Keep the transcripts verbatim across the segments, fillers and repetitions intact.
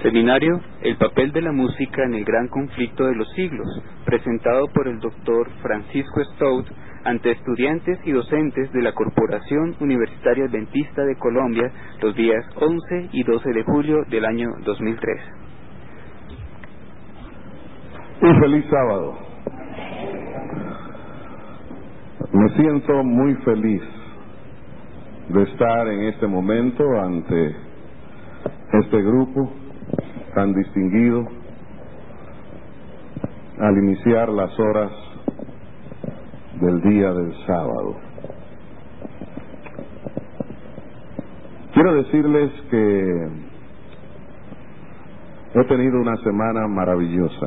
Seminario, el papel de la música en el gran conflicto de los siglos, presentado por el doctor Francisco Stout ante estudiantes y docentes de la Corporación Universitaria Adventista de Colombia los días once y doce de julio del año dos mil tres. Un feliz sábado. Me siento muy feliz de estar en este momento ante este grupo tan distinguido al iniciar las horas del día del sábado. Quiero decirles que he tenido una semana maravillosa.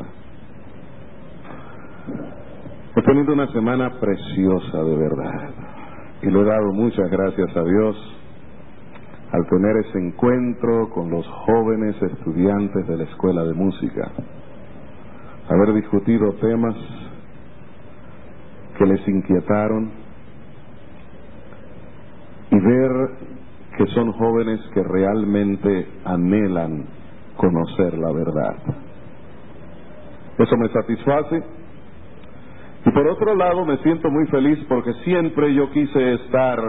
He tenido una semana preciosa, de verdad, y le he dado muchas gracias a Dios al tener ese encuentro con los jóvenes estudiantes de la Escuela de Música, haber discutido temas que les inquietaron y ver que son jóvenes que realmente anhelan conocer la verdad. Eso me satisface. Y por otro lado me siento muy feliz porque siempre yo quise estar.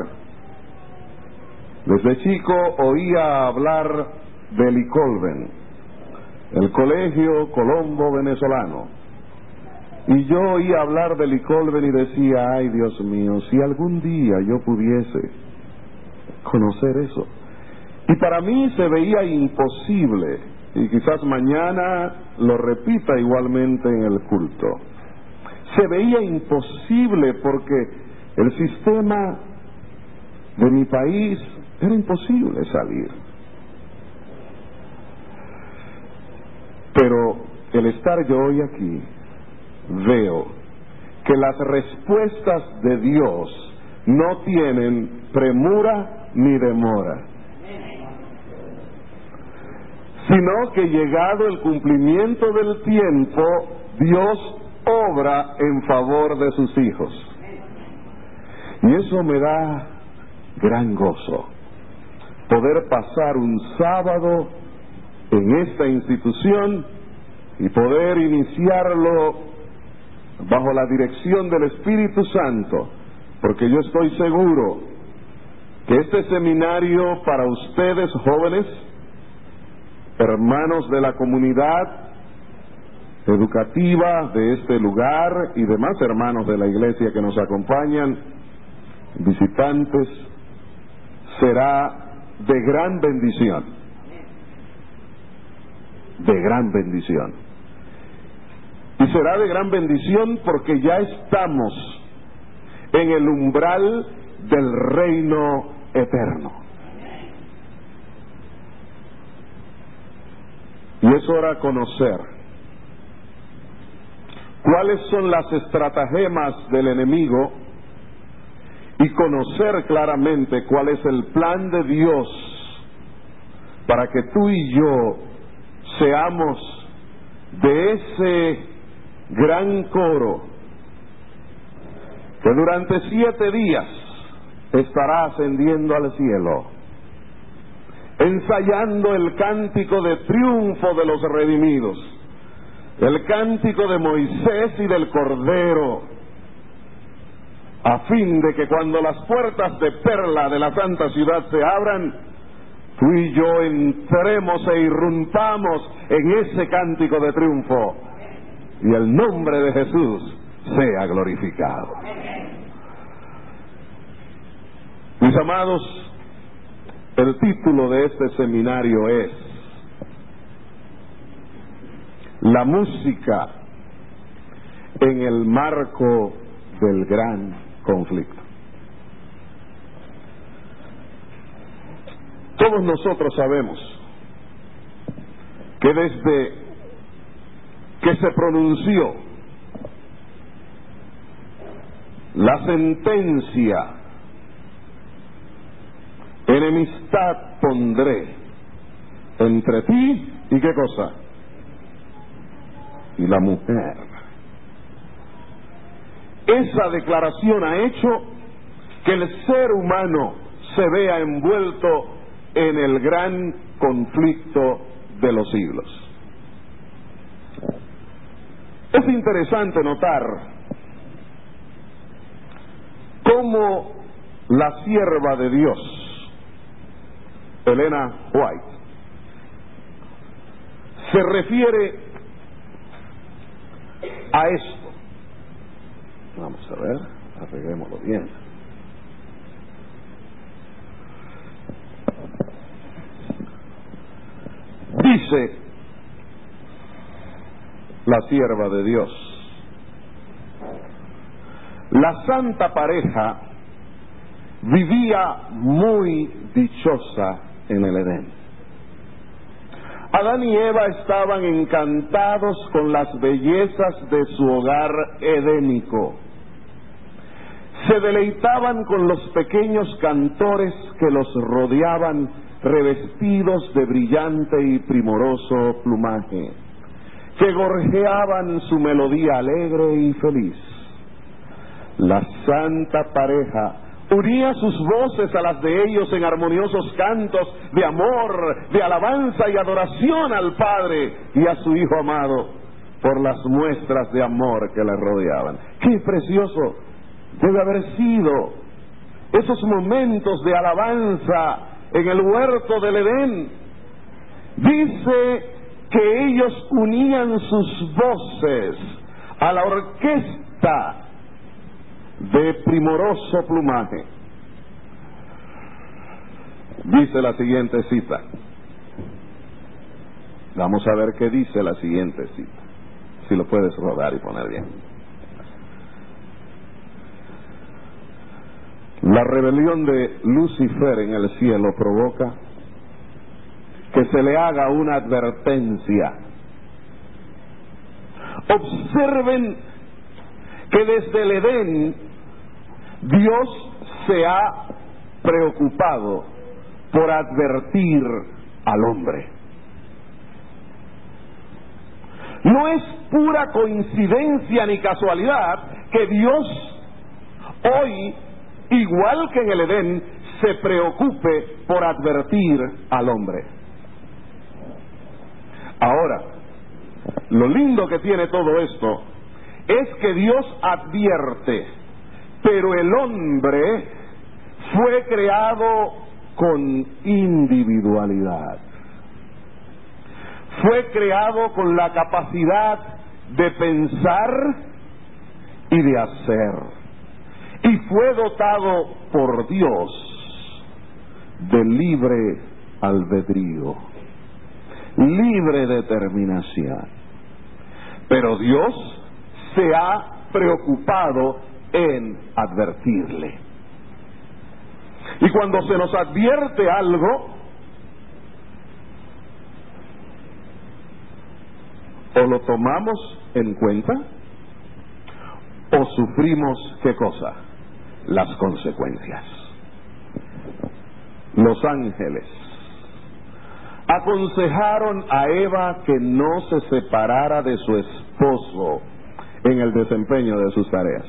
Desde chico oía hablar del I Colven, el Colegio Colombo Venezolano, y yo oía hablar del I Colven y decía, ay Dios mío, si algún día yo pudiese conocer eso. Y para mí se veía imposible, y quizás mañana lo repita igualmente en el culto. Se veía imposible porque el sistema de mi país era imposible salir. Pero el estar yo hoy aquí, veo que las respuestas de Dios no tienen premura ni demora, sino que llegado el cumplimiento del tiempo, Dios obra en favor de sus hijos. Y eso me da gran gozo, poder pasar un sábado en esta institución y poder iniciarlo bajo la dirección del Espíritu Santo, porque yo estoy seguro que este seminario para ustedes jóvenes, hermanos de la comunidad educativa de este lugar y demás hermanos de la iglesia que nos acompañan, visitantes, será de gran bendición, de gran bendición. Y será de gran bendición porque ya estamos en el umbral del reino eterno. Y es hora de conocer cuáles son las estratagemas del enemigo y conocer claramente cuál es el plan de Dios para que tú y yo seamos de ese gran coro que durante siete días estará ascendiendo al cielo, ensayando el cántico de triunfo de los redimidos, el cántico de Moisés y del Cordero, a fin de que cuando las puertas de perla de la santa ciudad se abran, tú y yo entremos e irrumpamos en ese cántico de triunfo y el nombre de Jesús sea glorificado. Mis amados, el título de este seminario es La música en el marco del gran conflicto. Todos nosotros sabemos que desde que se pronunció la sentencia, enemistad pondré entre ti y qué cosa, y la mujer, esa declaración ha hecho que el ser humano se vea envuelto en el gran conflicto de los siglos. Es interesante notar cómo la sierva de Dios, Elena White, se refiere a esto. Vamos a ver, arreglémoslo bien. Dice la sierva de Dios: la santa pareja vivía muy dichosa en el Edén. Adán y Eva estaban encantados con las bellezas de su hogar edénico. Se deleitaban con los pequeños cantores que los rodeaban, revestidos de brillante y primoroso plumaje, que gorjeaban su melodía alegre y feliz. La santa pareja unía sus voces a las de ellos en armoniosos cantos de amor, de alabanza y adoración al Padre y a su Hijo amado por las muestras de amor que le rodeaban. ¡Qué precioso debe haber sido esos momentos de alabanza en el huerto del Edén! Dice que ellos unían sus voces a la orquesta de primoroso plumaje. Dice la siguiente cita. Vamos a ver qué dice la siguiente cita, si lo puedes rodar y poner bien. La rebelión de Lucifer en el cielo provoca que se le haga una advertencia. Observen que desde el Edén Dios se ha preocupado por advertir al hombre. No es pura coincidencia ni casualidad que Dios hoy, igual que en el Edén, se preocupe por advertir al hombre. Ahora, lo lindo que tiene todo esto es que Dios advierte, pero el hombre fue creado con individualidad. Fue creado con la capacidad de pensar y de hacer. Y fue dotado por Dios de libre albedrío, libre determinación. Pero Dios se ha preocupado en advertirle. Y cuando se nos advierte algo, o lo tomamos en cuenta, o sufrimos, ¿qué cosa? Las consecuencias. Los ángeles aconsejaron a Eva que no se separara de su esposo en el desempeño de sus tareas,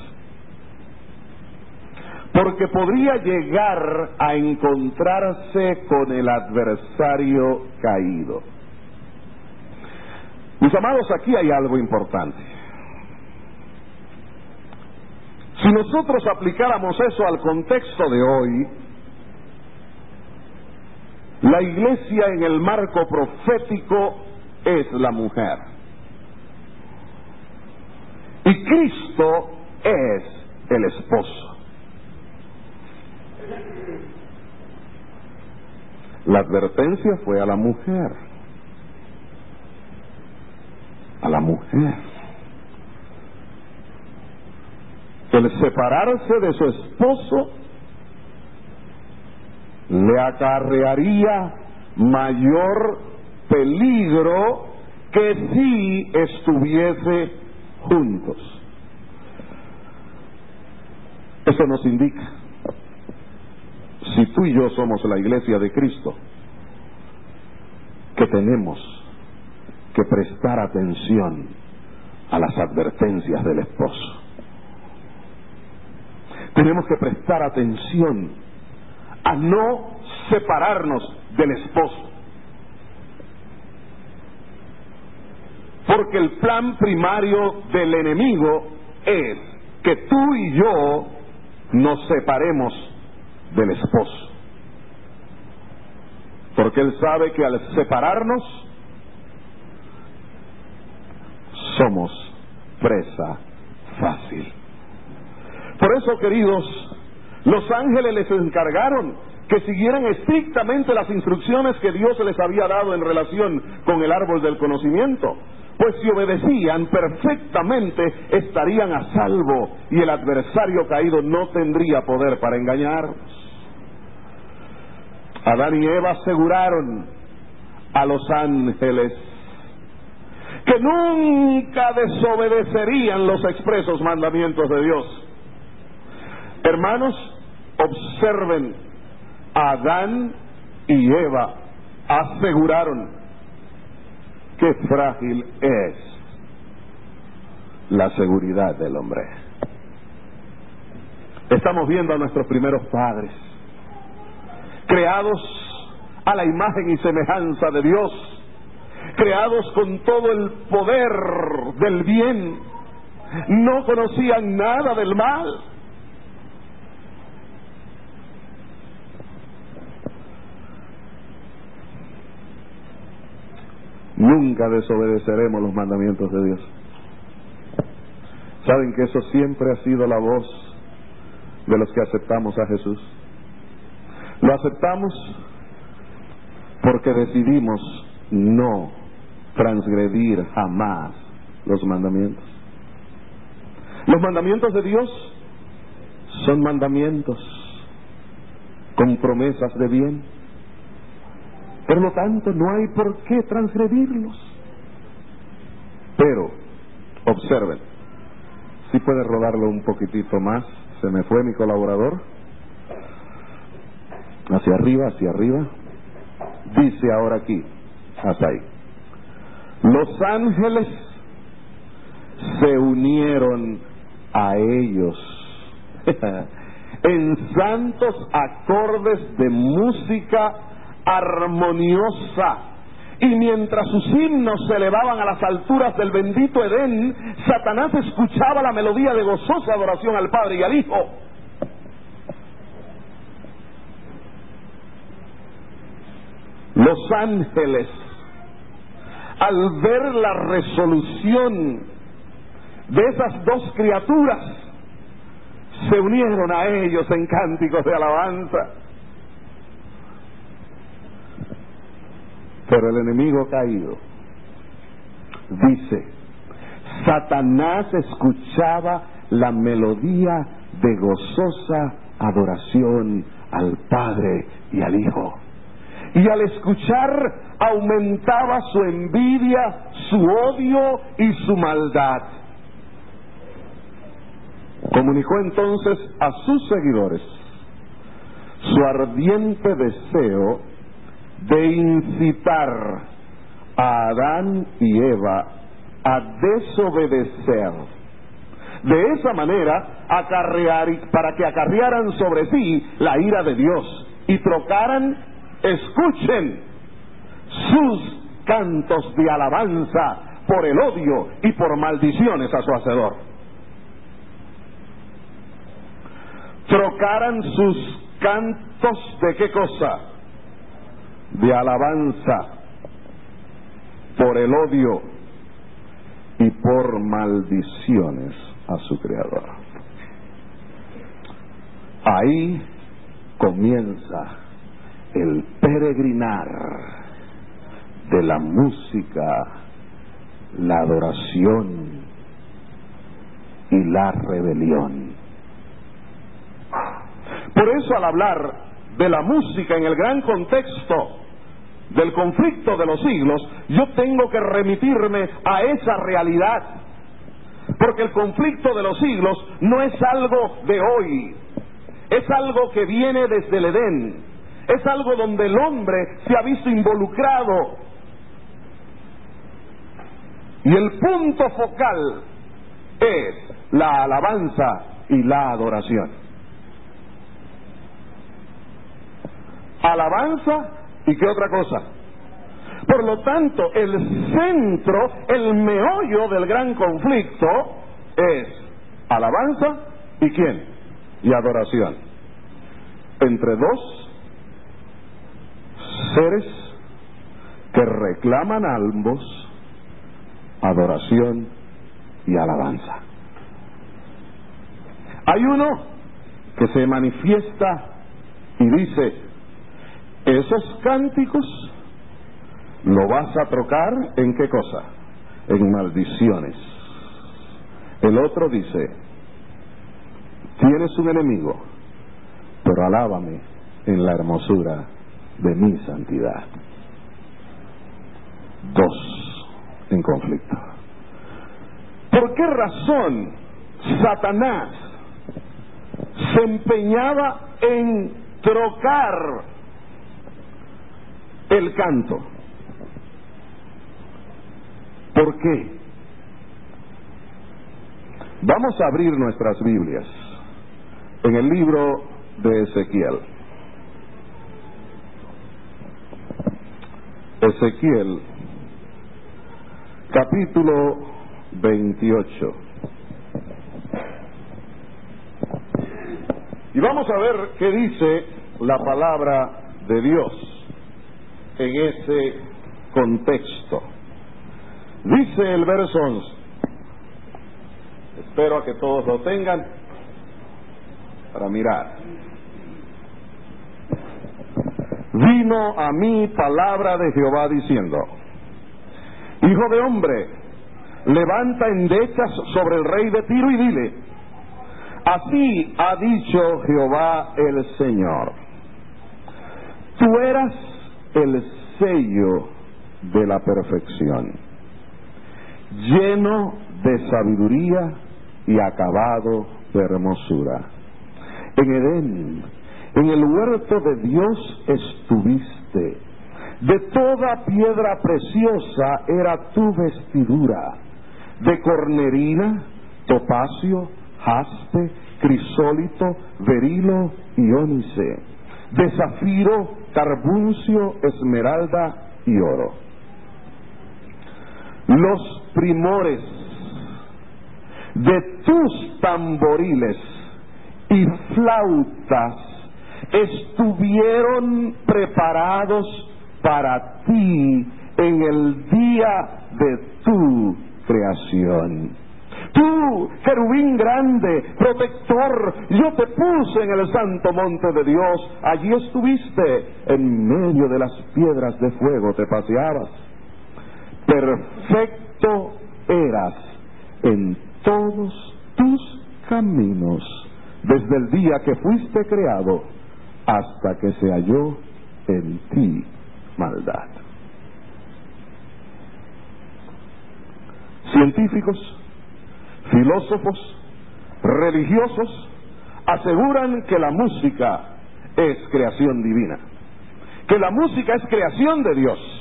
porque podría llegar a encontrarse con el adversario caído. Mis amados, aquí hay algo importante. Si nosotros aplicáramos eso al contexto de hoy, la iglesia en el marco profético es la mujer. Y Cristo es el esposo. La advertencia fue a la mujer. A la mujer. El separarse de su esposo le acarrearía mayor peligro que si estuviese juntos. Eso nos indica, si tú y yo somos la iglesia de Cristo, que tenemos que prestar atención a las advertencias del esposo. Tenemos que prestar atención a no separarnos del esposo. Porque el plan primario del enemigo es que tú y yo nos separemos del esposo. Porque él sabe que al separarnos somos presa fácil. Por eso, queridos, los ángeles les encargaron que siguieran estrictamente las instrucciones que Dios les había dado en relación con el árbol del conocimiento, pues si obedecían perfectamente estarían a salvo y el adversario caído no tendría poder para engañarlos. Adán y Eva aseguraron a los ángeles que nunca desobedecerían los expresos mandamientos de Dios. Hermanos, observen, Adán y Eva aseguraron qué frágil es la seguridad del hombre. Estamos viendo a nuestros primeros padres, creados a la imagen y semejanza de Dios, creados con todo el poder del bien, no conocían nada del mal. Nunca desobedeceremos los mandamientos de Dios. ¿Saben que eso siempre ha sido la voz de los que aceptamos a Jesús? Lo aceptamos porque decidimos no transgredir jamás los mandamientos. Los mandamientos de Dios son mandamientos con promesas de bien. Por lo tanto, no hay por qué transgredirlos. Pero, observen, si puede rodarlo un poquitito más, se me fue mi colaborador. Hacia arriba, hacia arriba. Dice ahora aquí, hasta ahí. Los ángeles se unieron a ellos en santos acordes de música armoniosa, y mientras sus himnos se elevaban a las alturas del bendito Edén, Satanás escuchaba la melodía de gozosa adoración al Padre y al Hijo. Los ángeles, al ver la resolución de esas dos criaturas, se unieron a ellos en cánticos de alabanza. Pero el enemigo caído dice, Satanás escuchaba la melodía de gozosa adoración al Padre y al Hijo, y al escuchar aumentaba su envidia, su odio y su maldad. Comunicó entonces a sus seguidores su ardiente deseo de incitar a Adán y Eva a desobedecer. De esa manera, acarrear, para que acarrearan sobre sí la ira de Dios y trocaran, escuchen, sus cantos de alabanza por el odio y por maldiciones a su hacedor. Trocaran sus cantos de qué cosa? De alabanza por el odio y por maldiciones a su Creador. Ahí comienza el peregrinar de la música, la adoración y la rebelión. Por eso, al hablar de la música en el gran contexto del conflicto de los siglos, yo tengo que remitirme a esa realidad, porque el conflicto de los siglos no es algo de hoy, es algo que viene desde el Edén, es algo donde el hombre se ha visto involucrado, y el punto focal es la alabanza y la adoración. Alabanza y qué otra cosa, Por lo tanto, el centro, el meollo del gran conflicto es alabanza y ¿quién? Y adoración. Entre dos seres que reclaman a ambos adoración y alabanza. Hay uno que se manifiesta y dice: esos cánticos lo vas a trocar ¿en qué cosa? En maldiciones. El otro dice: tienes un enemigo, pero alábame en la hermosura de mi santidad. Dos en conflicto. ¿Por qué razón Satanás se empeñaba en trocar el canto? ¿Por qué? Vamos a abrir nuestras Biblias en el libro de Ezequiel. Ezequiel, capítulo veintiocho. Y vamos a ver qué dice la palabra de Dios en ese contexto. Dice el verso once. Espero a que todos lo tengan para mirar. Vino a mí palabra de Jehová diciendo: hijo de hombre, levanta endechas sobre el rey de Tiro y dile: así ha dicho Jehová el Señor, tú eras el sello de la perfección, lleno de sabiduría y acabado de hermosura. En Edén, en el huerto de Dios estuviste. De toda piedra preciosa era tu vestidura, de cornerina, topacio, jaspe, crisólito, berilo y ónice, de zafiro, carbuncio, esmeralda y oro. Los primores de tus tamboriles y flautas estuvieron preparados para ti en el día de tu creación. Tú, querubín grande, protector, yo te puse en el santo monte de Dios. Allí estuviste, en medio de las piedras de fuego te paseabas. Perfecto eras en todos tus caminos, desde el día que fuiste creado hasta que se halló en ti maldad. Científicos, filósofos, religiosos aseguran que la música es creación divina, que la música es creación de Dios.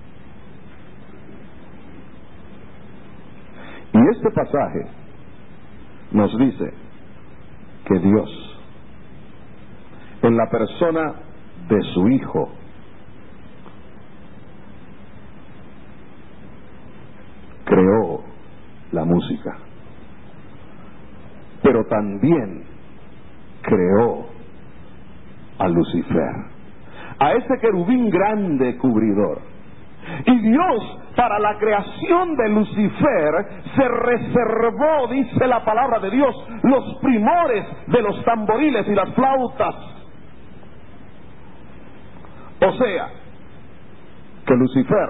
Y este pasaje nos dice que Dios, en la persona de su Hijo, creó la música, pero también creó a Lucifer, a ese querubín grande cubridor. Y Dios, para la creación de Lucifer, se reservó, dice la palabra de Dios, los primores de los tamboriles y las flautas. O sea, que Lucifer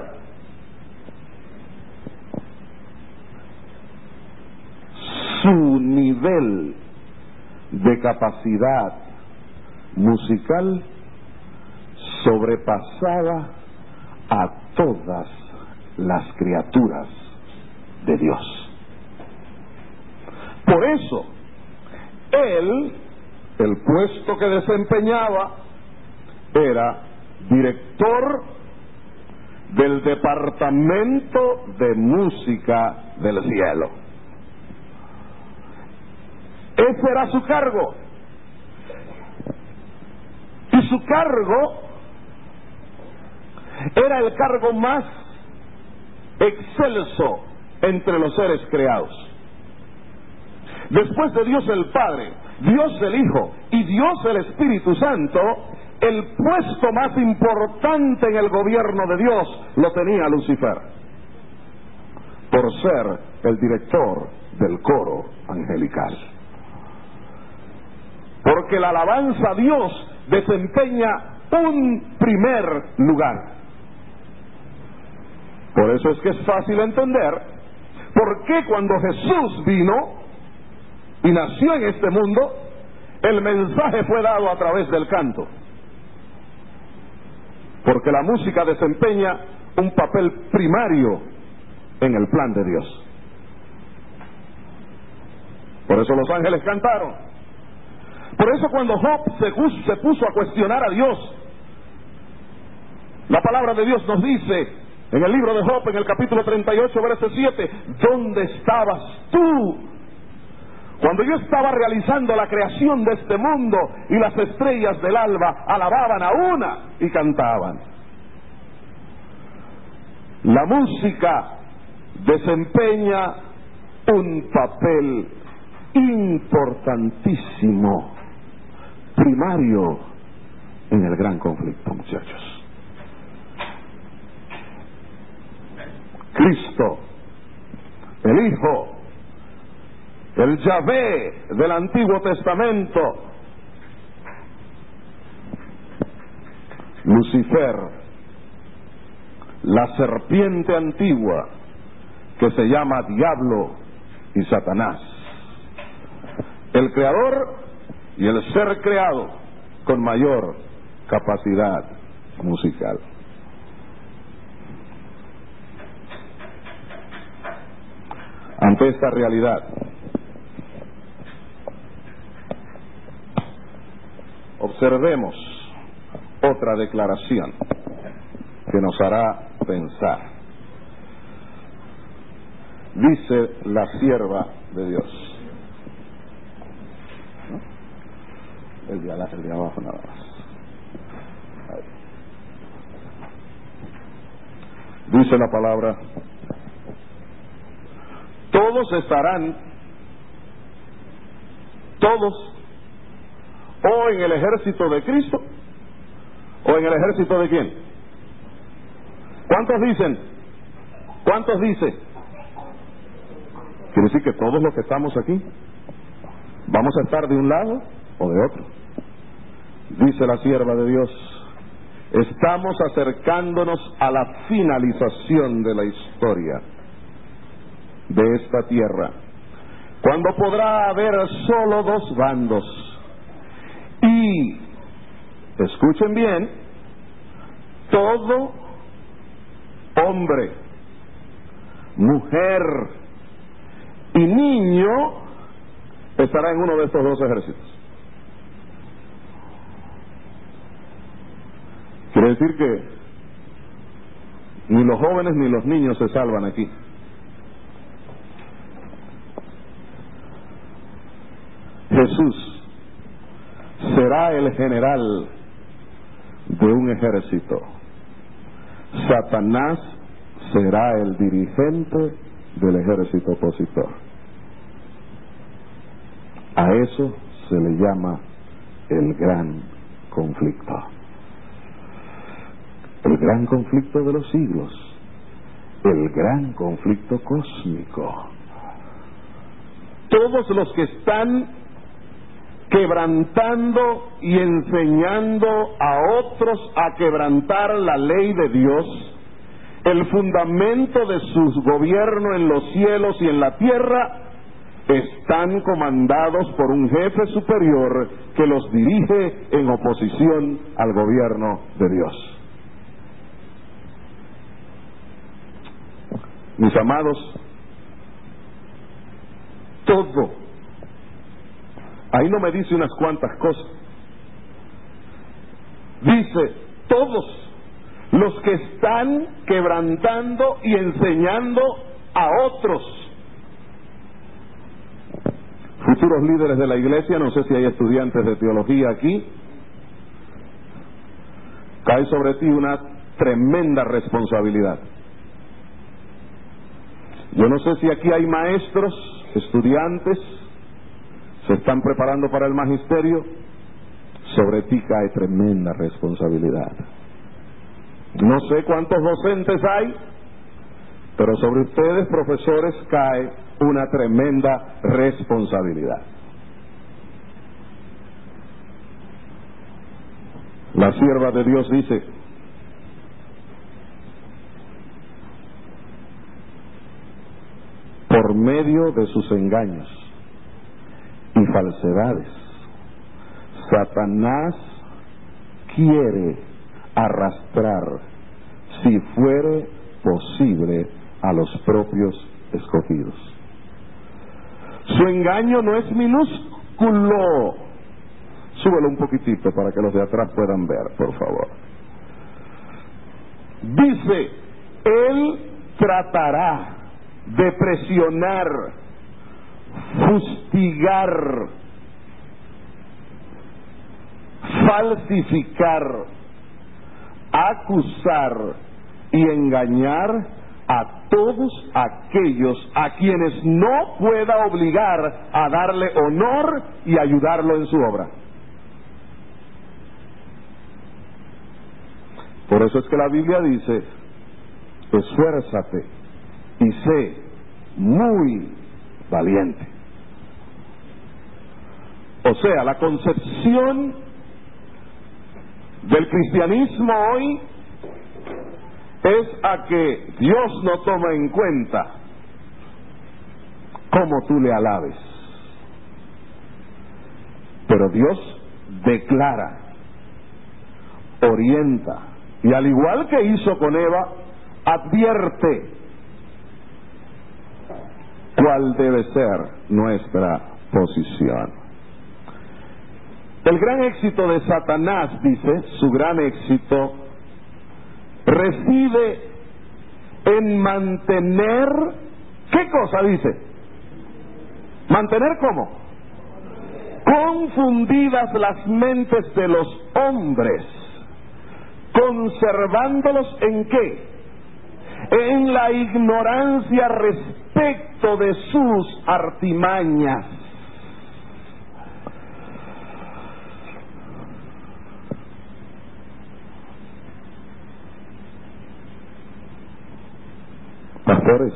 su nivel de capacidad musical sobrepasaba a todas las criaturas de Dios. Por eso, él, el puesto que desempeñaba era director del Departamento de Música del Cielo. Ese era su cargo. Y su cargo Era el cargo más excelso entre los seres creados. Después de Dios el Padre, Dios el Hijo y Dios el Espíritu Santo, el puesto más importante en el gobierno de Dios lo tenía Lucifer, por ser el director del coro angelical. Porque la alabanza a Dios desempeña un primer lugar. Por eso es que es fácil entender por qué cuando Jesús vino y nació en este mundo, el mensaje fue dado a través del canto. Porque la música desempeña un papel primario en el plan de Dios. Por eso los ángeles cantaron. Por eso cuando Job se puso, se puso a cuestionar a Dios, la palabra de Dios nos dice en el libro de Job, en el capítulo treinta y ocho, verso siete, ¿dónde estabas tú cuando yo estaba realizando la creación de este mundo y las estrellas del alba alababan a una y cantaban? La música desempeña un papel importantísimo, primario en el gran conflicto, muchachos. Cristo, el Hijo, el Yahvé del Antiguo Testamento, Lucifer, la serpiente antigua que se llama Diablo y Satanás, el creador y el ser creado con mayor capacidad musical. Ante esta realidad, observemos otra declaración que nos hará pensar. Dice la sierva de Dios, el de, el de abajo nada más. Ahí. Dice la palabra, todos estarán, todos, o en el ejército de Cristo, o en el ejército de quién. ¿Cuántos dicen? ¿Cuántos dicen? Quiere decir que todos los que estamos aquí vamos a estar de un lado o de otro. Dice la sierva de Dios, estamos acercándonos a la finalización de la historia de esta tierra, cuando podrá haber solo dos bandos. Y escuchen bien, todo hombre, mujer y niño estará en uno de estos dos ejércitos. Quiere decir que ni los jóvenes ni los niños se salvan aquí. Jesús será el general de un ejército. Satanás será el dirigente del ejército opositor. A eso se le llama el gran conflicto. El gran conflicto de los siglos. El gran conflicto cósmico. Todos los que están quebrantando y enseñando a otros a quebrantar la ley de Dios, el fundamento de su gobierno en los cielos y en la tierra, están comandados por un jefe superior que los dirige en oposición al gobierno de Dios. Mis amados, todo, ahí no me dice unas cuantas cosas, dice todos los que están quebrantando y enseñando a otros. Futuros líderes de la iglesia, no sé si hay estudiantes de teología aquí, cae sobre ti una tremenda responsabilidad. Yo no sé si aquí hay maestros, estudiantes, se están preparando para el magisterio. Sobre ti cae tremenda responsabilidad. No sé cuántos docentes hay, pero sobre ustedes, profesores, cae una tremenda responsabilidad. La sierva de Dios dice: por medio de sus engaños y falsedades, Satanás quiere arrastrar, si fuere posible, a los propios escogidos. Su engaño no es minúsculo. Súbelo un poquitito para que los de atrás puedan ver, por favor. Dice: él tratará de presionar, fustigar, falsificar, acusar y engañar a todos aquellos a quienes no pueda obligar a darle honor y ayudarlo en su obra. Por eso es que la Biblia dice: esfuérzate y sé muy valiente. O sea, la concepción del cristianismo hoy es a que Dios no toma en cuenta cómo tú le alabes, pero Dios declara, orienta, y al igual que hizo con Eva, advierte cuál debe ser nuestra posición. El gran éxito de Satanás, dice, su gran éxito reside en mantener, ¿qué cosa dice? ¿Mantener cómo? Confundidas las mentes de los hombres, conservándolos ¿en qué? En la ignorancia respecto de sus artimañas. Pastores,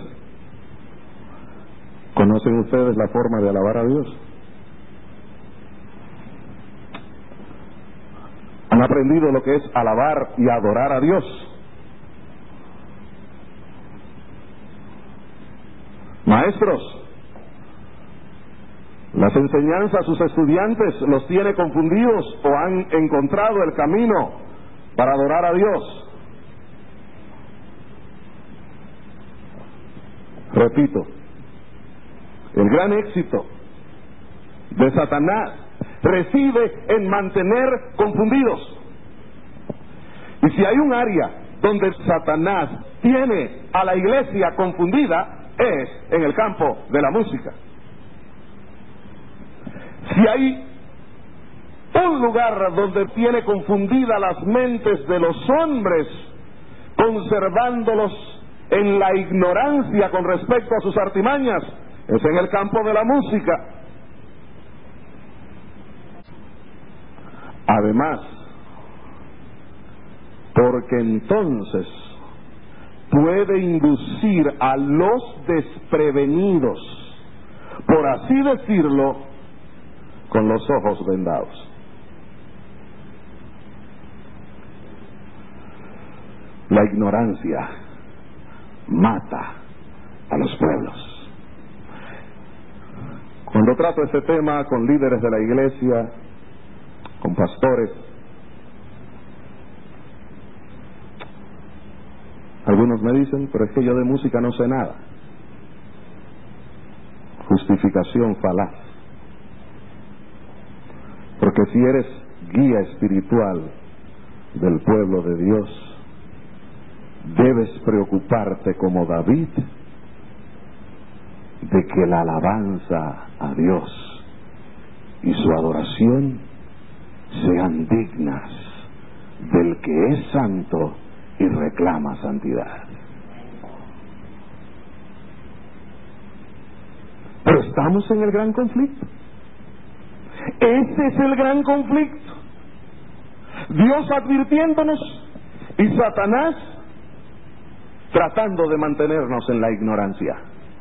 ¿conocen ustedes la forma de alabar a Dios? ¿Han aprendido lo que es alabar y adorar a Dios? Maestros, las enseñanzas a sus estudiantes los tiene confundidos o han encontrado el camino para adorar a Dios. Repito, el gran éxito de Satanás reside en mantener confundidos. Y si hay un área donde Satanás tiene a la iglesia confundida, es en el campo de la música. Si hay un lugar donde tiene confundida las mentes de los hombres, conservándolos en la ignorancia con respecto a sus artimañas, es en el campo de la música. Además, porque entonces puede inducir a los desprevenidos, por así decirlo, con los ojos vendados. La ignorancia mata a los pueblos. Cuando trato este tema con líderes de la iglesia, con pastores, algunos me dicen: pero es que yo de música no sé nada. Justificación falaz. Porque si eres guía espiritual del pueblo de Dios, debes preocuparte como David de que la alabanza a Dios y su adoración sean dignas del que es santo y reclama santidad. Pero estamos en el gran conflicto. Ese es el gran conflicto. Dios advirtiéndonos y Satanás tratando de mantenernos en la ignorancia.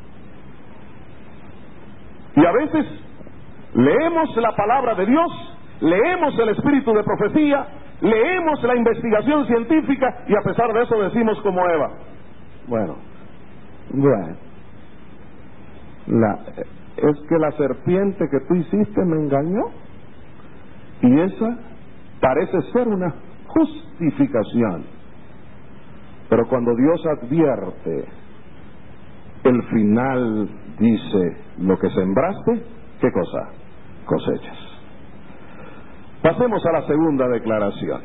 Y a veces leemos la palabra de Dios, leemos el espíritu de profecía, leemos la investigación científica y a pesar de eso decimos como Eva: bueno, bueno, la, es que la serpiente que tú hiciste me engañó, y esa parece ser una justificación. Pero cuando Dios advierte, el final dice: lo que sembraste, ¿qué cosa? Cosechas. Pasemos a la segunda declaración.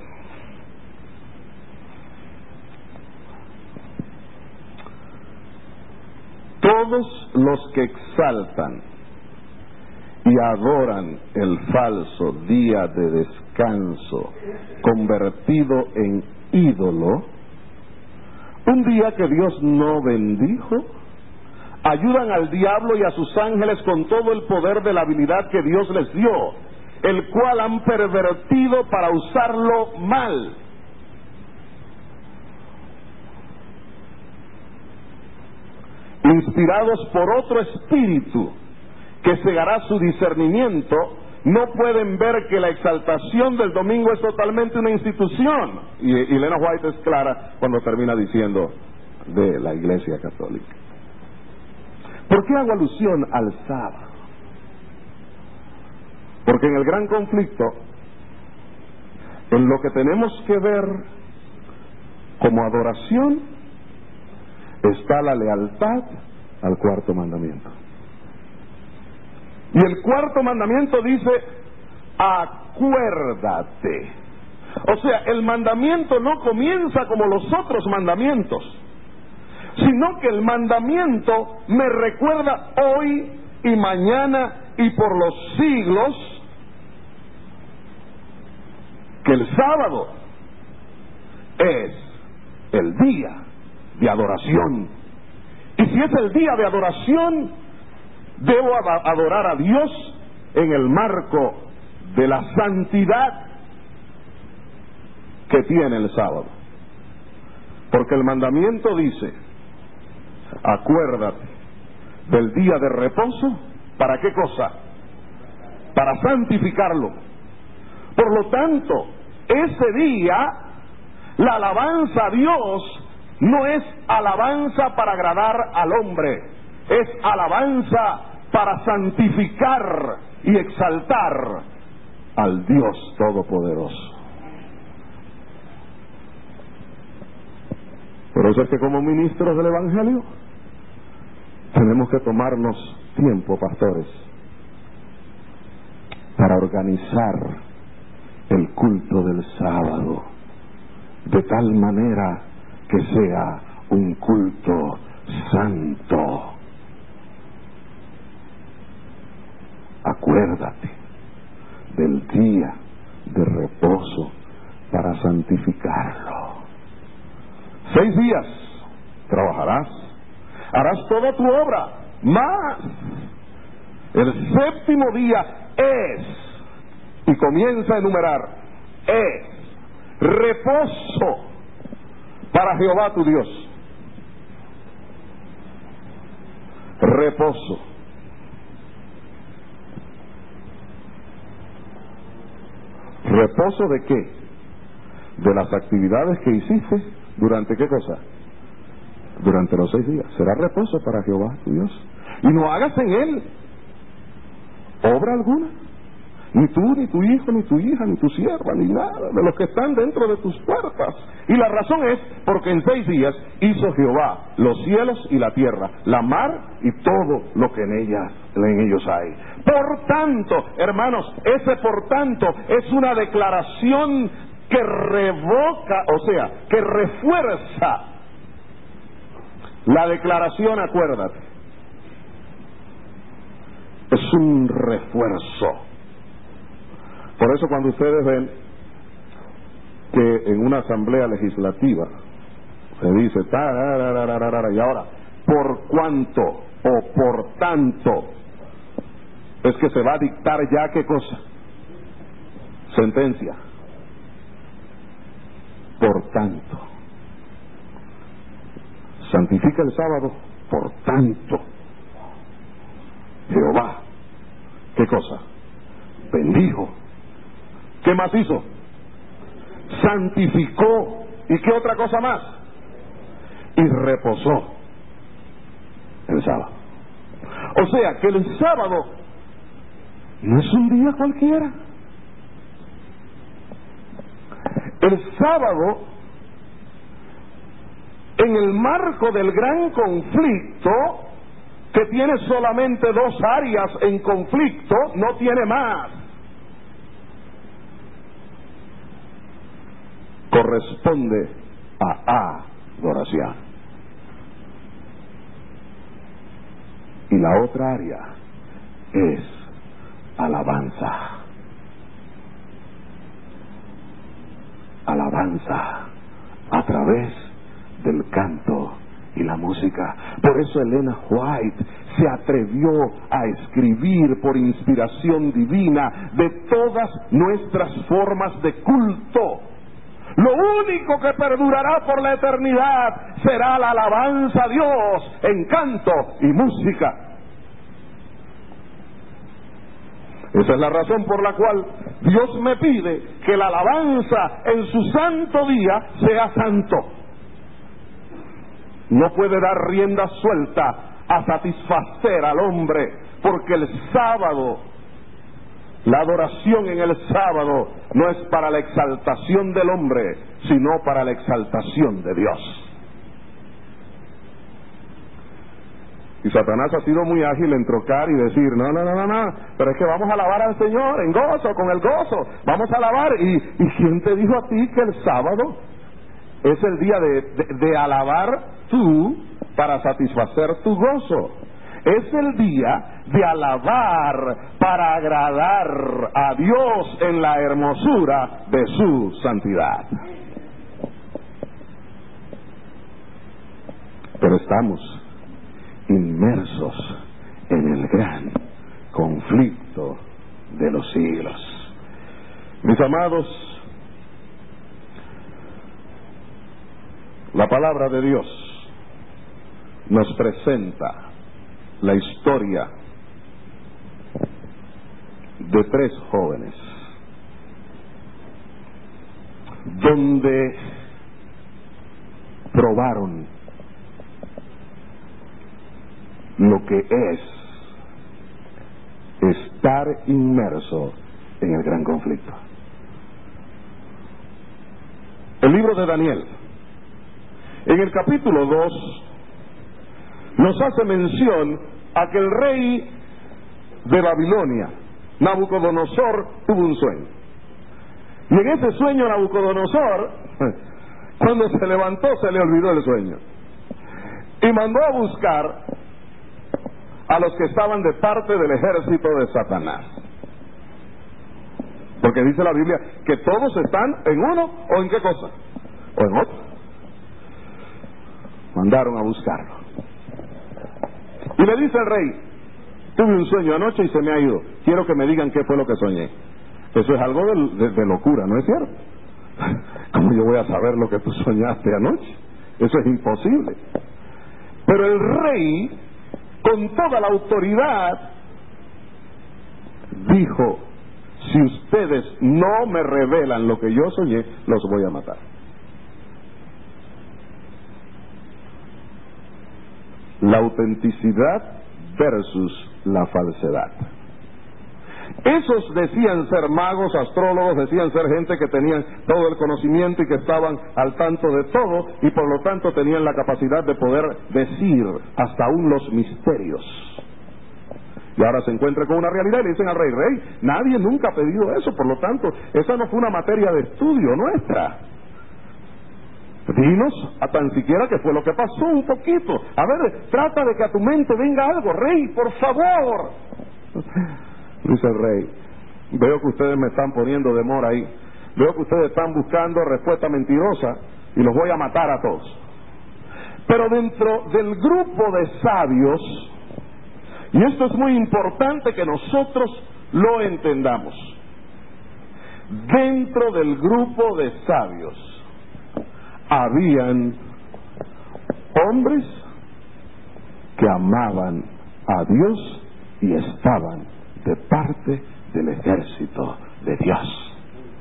Todos los que exaltan y adoran el falso día de descanso convertido en ídolo, un día que Dios no bendijo, ayudan al diablo y a sus ángeles con todo el poder de la habilidad que Dios les dio, el cual han pervertido para usarlo mal. Inspirados por otro espíritu que cegará su discernimiento, no pueden ver que la exaltación del domingo es totalmente una institución. Y, y Elena White es clara cuando termina diciendo de la Iglesia Católica. ¿Por qué hago alusión al sábado? Porque en el gran conflicto, en lo que tenemos que ver como adoración, está la lealtad al cuarto mandamiento. Y el cuarto mandamiento dice: acuérdate. O sea, el mandamiento no comienza como los otros mandamientos, sino que el mandamiento me recuerda hoy y mañana y por los siglos que el sábado es el día de adoración. Y si es el día de adoración, debo adorar a Dios en el marco de la santidad que tiene el sábado. Porque el mandamiento dice: acuérdate del día de reposo. ¿Para qué cosa? Para santificarlo. Por lo tanto, ese día, la alabanza a Dios no es alabanza para agradar al hombre, es alabanza para santificar y exaltar al Dios Todopoderoso. Por eso es que como ministros del Evangelio tenemos que tomarnos tiempo, pastores, para organizar el culto del sábado de tal manera que sea un culto santo. Acuérdate del día de reposo para santificarlo. Seis días trabajarás, harás toda tu obra, mas el séptimo día es, y comienza a enumerar, es reposo para Jehová tu Dios. Reposo. ¿Reposo de qué? De las actividades que hiciste durante qué cosa? Durante los seis días. Será reposo para Jehová tu Dios. Y no hagas en él obra alguna. Ni tú, ni tu hijo, ni tu hija, ni tu sierva, ni nada de los que están dentro de tus puertas. Y la razón es porque en seis días hizo Jehová los cielos y la tierra, la mar y todo lo que en ellas, en ellos hay. Por tanto, hermanos, ese por tanto es una declaración que revoca, o sea, que refuerza la declaración, acuérdate. Es un refuerzo. Por eso cuando ustedes ven que en una asamblea legislativa Se dice, tararararara, y ahora, ¿por cuánto o por tanto es que se va a dictar ya qué cosa? Sentencia. Por tanto. Santifica el sábado, por tanto. Jehová, ¿qué cosa? Bendijo. ¿Qué más hizo? Santificó. ¿Y qué otra cosa más? Y reposó el sábado. O sea que el sábado no es un día cualquiera. El sábado, en el marco del gran conflicto, que tiene solamente dos áreas en conflicto, no tiene más, corresponde a adoración. Y la otra área es alabanza. Alabanza a través del canto y la música. Por eso Elena White se atrevió a escribir por inspiración divina de todas nuestras formas de culto. Lo único que perdurará por la eternidad será la alabanza a Dios en canto y música. Esa es la razón por la cual Dios me pide que la alabanza en su santo día sea santo. No puede dar rienda suelta a satisfacer al hombre, porque el sábado, la adoración en el sábado no es para la exaltación del hombre, sino para la exaltación de Dios. Y Satanás ha sido muy ágil en trocar y decir, no, no, no, no, no, pero es que vamos a alabar al Señor en gozo, con el gozo, vamos a alabar. ¿Y, y quién te dijo a ti que el sábado es el día de, de, de alabar tú para satisfacer tu gozo? Es el día de alabar para agradar a Dios en la hermosura de su santidad. Pero estamos inmersos en el gran conflicto de los siglos. Mis amados, la palabra de Dios nos presenta la historia de tres jóvenes donde probaron lo que es estar inmerso en el gran conflicto. El libro de Daniel, en el capítulo dos, nos hace mención a que el rey de Babilonia, Nabucodonosor, tuvo un sueño. Y en ese sueño Nabucodonosor, cuando se levantó, se le olvidó el sueño. Y mandó a buscar a los que estaban de parte del ejército de Satanás. Porque dice la Biblia que todos están en uno o en qué cosa, o en otro. Mandaron a buscarlo. Y le dice el rey, tuve un sueño anoche y se me ha ido. Quiero que me digan qué fue lo que soñé. Eso es algo de, de, de locura, ¿no es cierto? ¿Cómo yo voy a saber lo que tú soñaste anoche? Eso es imposible. Pero el rey, con toda la autoridad, dijo, si ustedes no me revelan lo que yo soñé, los voy a matar. La autenticidad versus la falsedad. Esos decían ser magos, astrólogos, decían ser gente que tenían todo el conocimiento y que estaban al tanto de todo, y por lo tanto tenían la capacidad de poder decir hasta aún los misterios. Y ahora se encuentra con una realidad y le dicen al rey, rey, nadie nunca ha pedido eso, por lo tanto, esa no fue una materia de estudio nuestra. Dinos a tan siquiera qué fue lo que pasó un poquito. A ver, trata de que a tu mente venga algo, rey, por favor. Dice el rey, veo que ustedes me están poniendo de mora ahí. Veo que ustedes están buscando respuesta mentirosa y los voy a matar a todos. Pero dentro del grupo de sabios, y esto es muy importante que nosotros lo entendamos, dentro del grupo de sabios habían hombres que amaban a Dios y estaban de parte del ejército de Dios.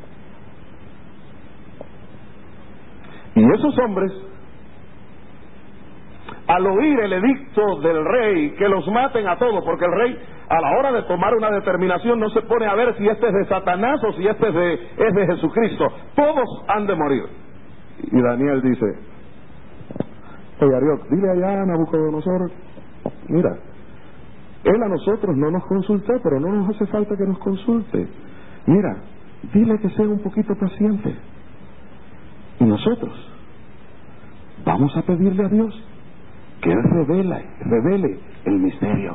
Y esos hombres, al oír el edicto del rey que los maten a todos, porque el rey a la hora de tomar una determinación no se pone a ver si este es de Satanás o si este es de, es de Jesucristo, todos han de morir. Y Daniel dice: oye, Arioc, dile allá a Nabucodonosor, mira, él a nosotros no nos consultó, pero no nos hace falta que nos consulte. Mira, dile que sea un poquito paciente. Y nosotros vamos a pedirle a Dios que Él revela, revele el misterio.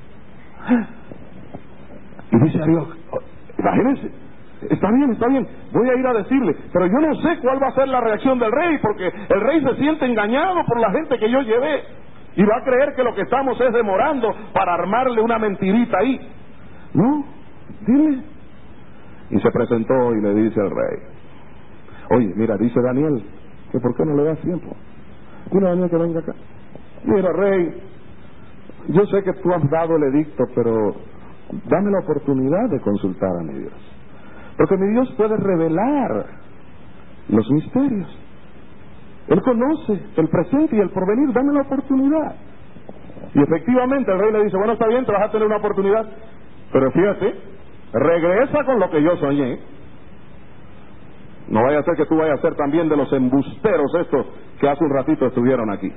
Y dice Arioc, imagínense, está bien, está bien, voy a ir a decirle, pero yo no sé cuál va a ser la reacción del rey, porque el rey se siente engañado por la gente que yo llevé y va a creer que lo que estamos es demorando para armarle una mentirita ahí. No, dile. Y se presentó y le dice al rey: oye, mira, dice Daniel que por qué no le das tiempo. Dile a Daniel que venga acá. Mira, rey, yo sé que tú has dado el edicto, pero dame la oportunidad de consultar a mi Dios, porque mi Dios puede revelar los misterios. Él conoce el presente y el porvenir, dame la oportunidad. Y efectivamente el rey le dice: bueno, está bien, te vas a tener una oportunidad, pero fíjate, regresa con lo que yo soñé. No vaya a ser que tú vayas a ser también de los embusteros estos que hace un ratito estuvieron aquí.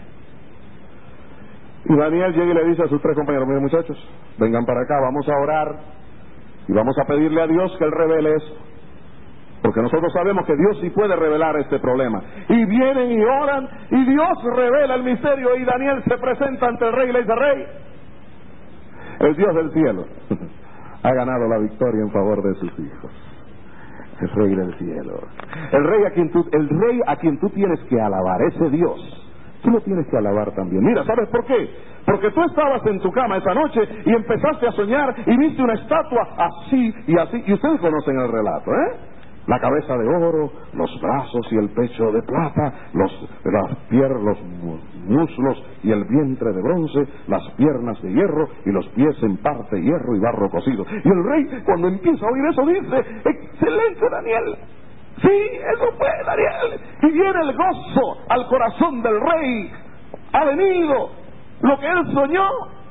Y Daniel llega y le dice a sus tres compañeros: miren, muchachos, vengan para acá, vamos a orar y vamos a pedirle a Dios que Él revele eso, porque nosotros sabemos que Dios sí puede revelar este problema. Y vienen y oran y Dios revela el misterio, y Daniel se presenta ante el rey y le dice: rey, el Dios del cielo ha ganado la victoria en favor de sus hijos. El rey del cielo, el rey a quien tú, el rey a quien tú tienes que alabar, ese Dios, tú lo tienes que alabar también. Mira, ¿sabes por qué? Porque tú estabas en tu cama esa noche y empezaste a soñar y viste una estatua así y así, y ustedes conocen el relato, ¿eh? La cabeza de oro, los brazos y el pecho de plata, los, las piernas, los muslos y el vientre de bronce, las piernas de hierro y los pies en parte hierro y barro cocido. Y el rey, cuando empieza a oír eso, dice: excelente, Daniel, sí, eso fue, Daniel. Y viene el gozo al corazón del rey. Ha venido lo que él soñó.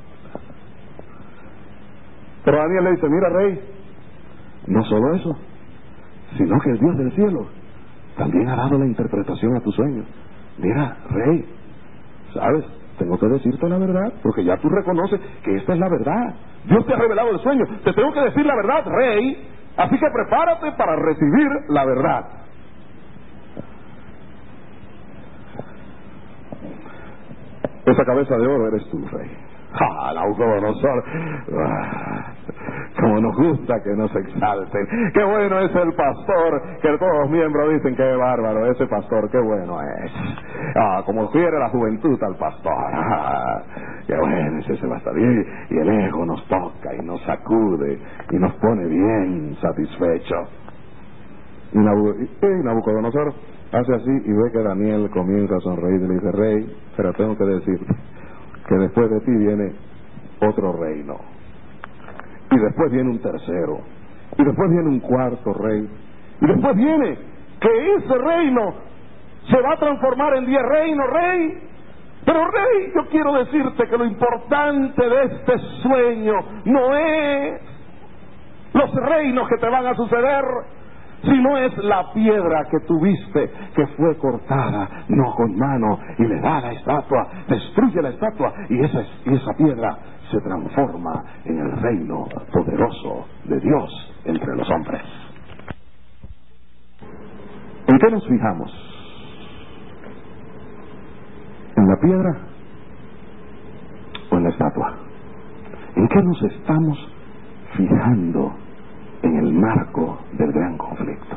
Pero Daniel le dice: mira, rey, no solo eso, sino que el Dios del cielo también ha dado la interpretación a tu sueño. Mira, rey, ¿sabes? Tengo que decirte la verdad, porque ya tú reconoces que esta es la verdad. Dios te ha revelado el sueño. Te tengo que decir la verdad, rey. Así que prepárate para recibir la verdad. Esa cabeza de oro eres tú, rey. ¡Ah, Nabucodonosor! ¡Ah! Como nos gusta que nos exalten. ¡Qué bueno es el pastor! Que todos los miembros dicen: ¡qué bárbaro ese pastor! ¡Qué bueno es! ¡Ah, como quiere la juventud al pastor! ¡Ah, qué bueno es ese pastor! Y, y el ego nos toca y nos sacude y nos pone bien satisfechos. Y, Nabu, y Nabucodonosor hace así y ve que Daniel comienza a sonreír y le dice: rey, pero tengo que decirte que después de ti viene otro reino, y después viene un tercero, y después viene un cuarto rey, y después viene que ese reino se va a transformar en diez reinos, rey. Pero rey, yo quiero decirte que lo importante de este sueño no es los reinos que te van a suceder, sino es la piedra que tuviste, que fue cortada, no con mano, y le da a la estatua, destruye la estatua, y esa, y esa piedra se transforma en el reino poderoso de Dios entre los hombres. ¿En qué nos fijamos? ¿En la piedra o en la estatua? ¿En qué nos estamos fijando en el marco del gran conflicto?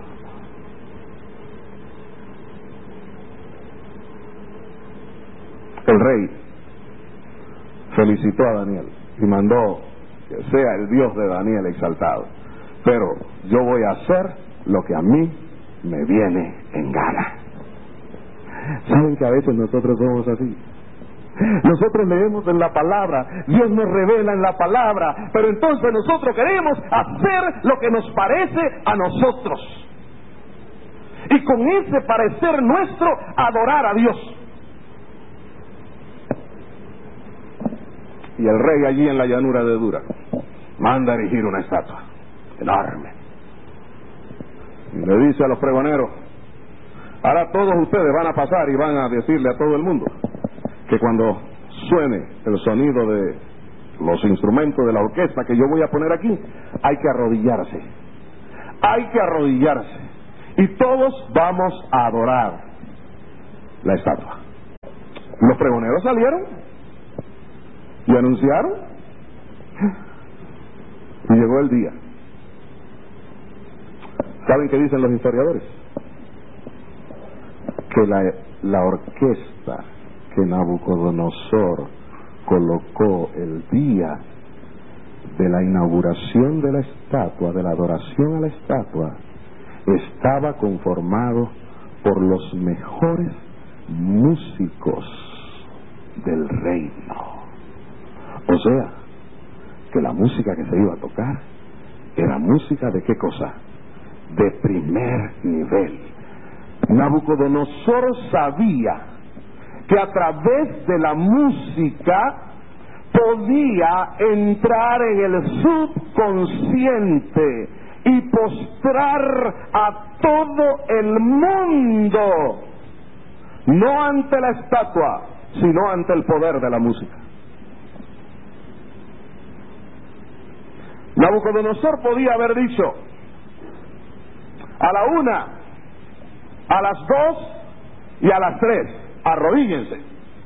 El rey felicitó a Daniel y mandó que sea el Dios de Daniel exaltado, pero yo voy a hacer lo que a mí me viene en gana. ¿Saben que a veces nosotros somos así? Nosotros leemos en la palabra, Dios nos revela en la palabra, pero entonces nosotros queremos hacer lo que nos parece a nosotros, y con ese parecer nuestro adorar a Dios. Y el rey allí en la llanura de Dura manda a erigir una estatua enorme y le dice a los pregoneros: ahora todos ustedes van a pasar y van a decirle a todo el mundo que cuando suene el sonido de los instrumentos de la orquesta que yo voy a poner aquí, hay que arrodillarse, hay que arrodillarse, y todos vamos a adorar la estatua. Los pregoneros salieron y anunciaron, y llegó el día. ¿Saben qué dicen los historiadores? Que la, la orquesta que Nabucodonosor colocó el día de la inauguración de la estatua, de la adoración a la estatua, estaba conformado por los mejores músicos del reino. O sea, que la música que se iba a tocar era música de ¿qué cosa? De primer nivel. Nabucodonosor sabía que a través de la música podía entrar en el subconsciente y postrar a todo el mundo, no ante la estatua, sino ante el poder de la música. Nabucodonosor podía haber dicho: a la una, a las dos y a las tres, arrodíllense.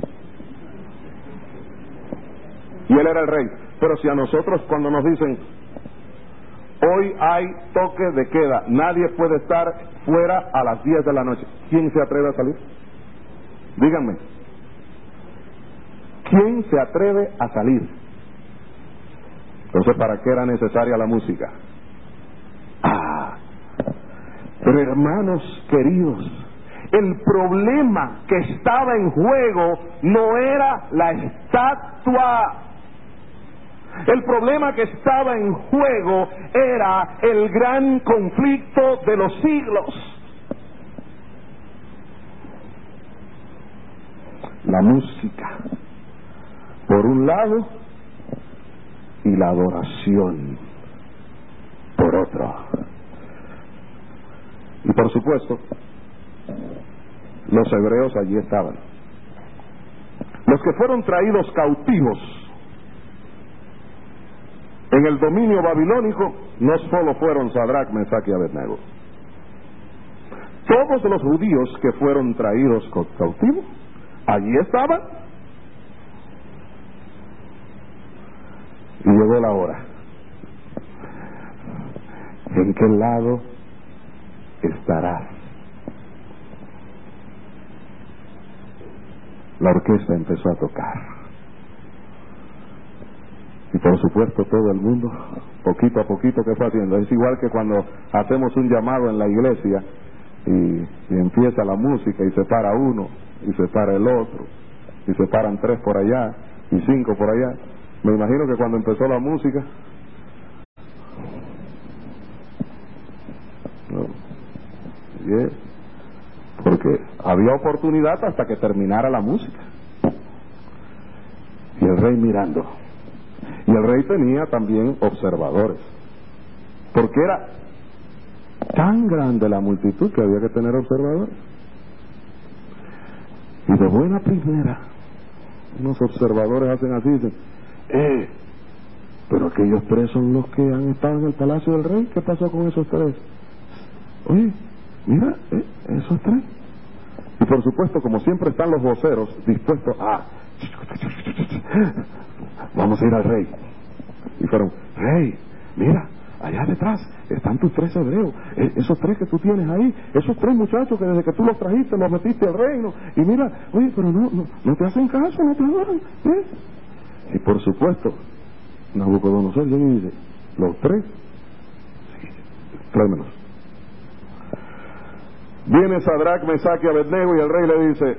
Y él era el rey. Pero si a nosotros cuando nos dicen: hoy hay toque de queda, nadie puede estar fuera a las diez de la noche, ¿quién se atreve a salir? Díganme, ¿quién se atreve a salir? Entonces, ¿para qué era necesaria la música? Ah, pero hermanos queridos, el problema que estaba en juego no era la estatua. El problema que estaba en juego era el gran conflicto de los siglos. La música, por un lado, y la adoración, por otro. Y por supuesto, los hebreos allí estaban. Los que fueron traídos cautivos en el dominio babilónico no solo fueron Sadrach, Mesach y Abednego. Todos los judíos que fueron traídos cautivos, allí estaban. Y llegó la hora. ¿En qué lado estarás? La orquesta empezó a tocar. Y por supuesto todo el mundo, poquito a poquito, ¿qué fue haciendo? Es igual que cuando hacemos un llamado en la iglesia y, y empieza la música y se para uno, y se para el otro, y se paran tres por allá, y cinco por allá. Me imagino que cuando empezó la música, no, yeah, porque había oportunidad hasta que terminara la música. Y el rey mirando. Y el rey tenía también observadores, porque era tan grande la multitud que había que tener observadores. Y de buena primera, unos observadores hacen así, dicen: eh, pero aquellos tres son los que han estado en el palacio del rey. ¿Qué pasó con esos tres? Oye, mira, eh, esos tres. Y por supuesto, como siempre están los voceros dispuestos a: vamos a ir al rey. Y fueron: rey, mira, allá detrás están tus tres hebreos, eh, esos tres que tú tienes ahí, esos tres muchachos que desde que tú los trajiste los metiste al reino, y mira, oye, pero no, no, no te hacen caso, no te adoran, ¿eh? Y por supuesto, Nabucodonosor llega y dice, los tres, sí, tráemelos. Viene Sadrac, Mesac y Abednego y el rey le dice,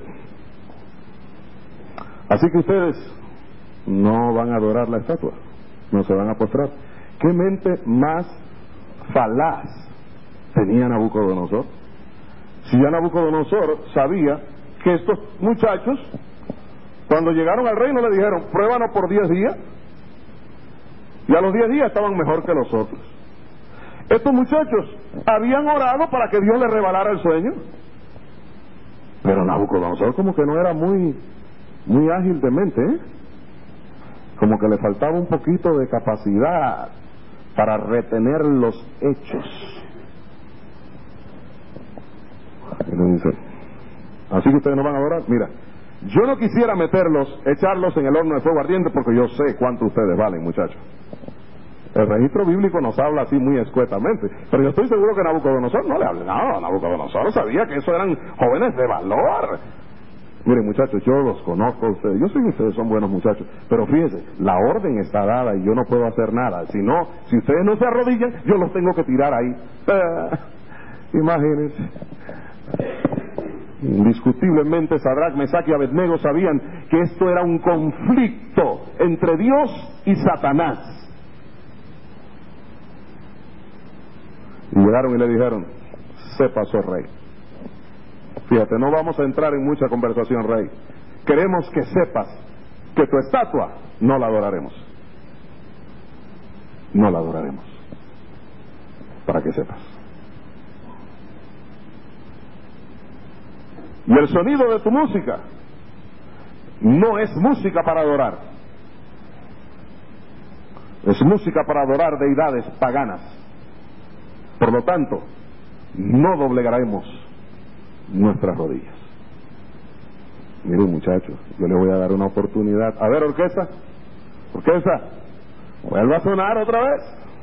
así que ustedes no van a adorar la estatua, no se van a postrar. ¿Qué mente más falaz tenía Nabucodonosor? Si ya Nabucodonosor sabía que estos muchachos, cuando llegaron al reino, le dijeron, pruébanos por diez días, y a los diez días estaban mejor que los otros. Estos muchachos habían orado para que Dios les revelara el sueño, pero Nabucodonosor como que no era muy muy ágil de mente, ¿eh? Como que le faltaba un poquito de capacidad para retener los hechos. Y le dice, así que ustedes no van a adorar. Mira, yo no quisiera meterlos, echarlos en el horno de fuego ardiente, porque yo sé cuánto ustedes valen, muchachos. El registro bíblico nos habla así muy escuetamente, pero yo estoy seguro que Nabucodonosor no le habla. No, Nabucodonosor sabía que eso eran jóvenes de valor. Miren, muchachos, yo los conozco a ustedes, yo sé que ustedes son buenos muchachos, pero fíjense, la orden está dada y yo no puedo hacer nada. Si no, si ustedes no se arrodillan, yo los tengo que tirar ahí. Eh, imagínense. Indiscutiblemente Sadrac, Mesac y Abednego sabían que esto era un conflicto entre Dios y Satanás. Y llegaron y le dijeron, se pasó, rey. Fíjate, no vamos a entrar en mucha conversación, rey. Queremos que sepas que tu estatua no la adoraremos. No la adoraremos. Para que sepas. Y el sonido de tu música no es música para adorar. Es música para adorar deidades paganas. Por lo tanto, no doblegaremos nuestras rodillas. Miren, muchachos, yo les voy a dar una oportunidad. A ver, orquesta, orquesta, vuelva a sonar otra vez.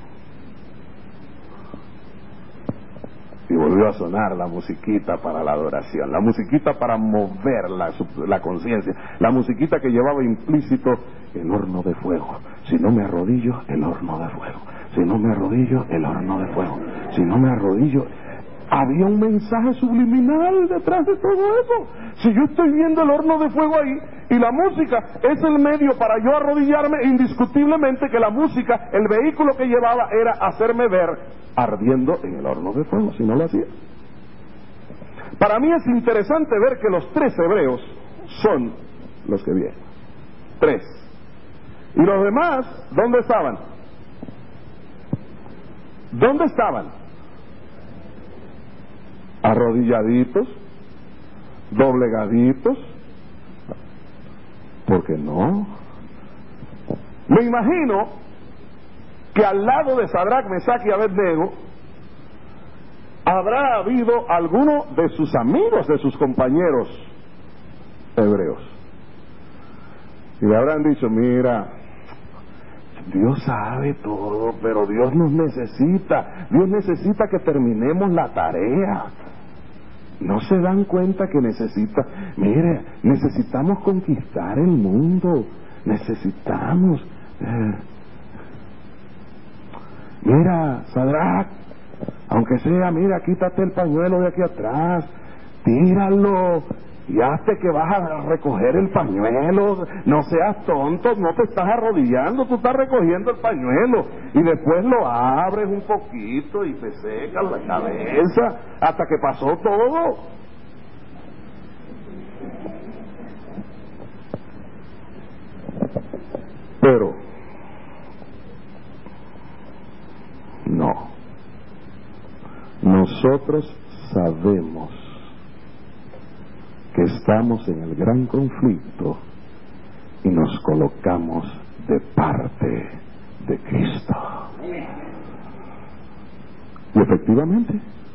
Y volvió a sonar la musiquita para la adoración, la musiquita para mover la, la conciencia, la musiquita que llevaba implícito el horno de fuego. Si no me arrodillo, el horno de fuego. Si no me arrodillo, el horno de fuego. Si no me arrodillo... Había un mensaje subliminal detrás de todo eso. Si yo estoy viendo el horno de fuego ahí y la música es el medio para yo arrodillarme, indiscutiblemente que la música, el vehículo que llevaba era hacerme ver ardiendo en el horno de fuego, si no lo hacía. Para mí es interesante ver que los tres hebreos son los que vienen. Tres. Y los demás, ¿dónde estaban? ¿Dónde estaban? Arrodilladitos, doblegaditos. ¿Por qué no? Me imagino que al lado de Sadrac, Mesac y Abednego habrá habido alguno de sus amigos, de sus compañeros hebreos, y le habrán dicho, mira, Dios sabe todo, pero Dios nos necesita, Dios necesita que terminemos la tarea. No se dan cuenta que necesita, mire, necesitamos conquistar el mundo, necesitamos, eh, mira, Sadrac, aunque sea, mira, quítate el pañuelo de aquí atrás, tíralo, y hazte que vas a recoger el pañuelo, no seas tonto, no te estás arrodillando, tú estás recogiendo el pañuelo, y después lo abres un poquito y te secas la cabeza hasta que pasó todo. Pero no, nosotros sabemos que estamos en el gran conflicto y nos colocamos de parte de Cristo. Y efectivamente,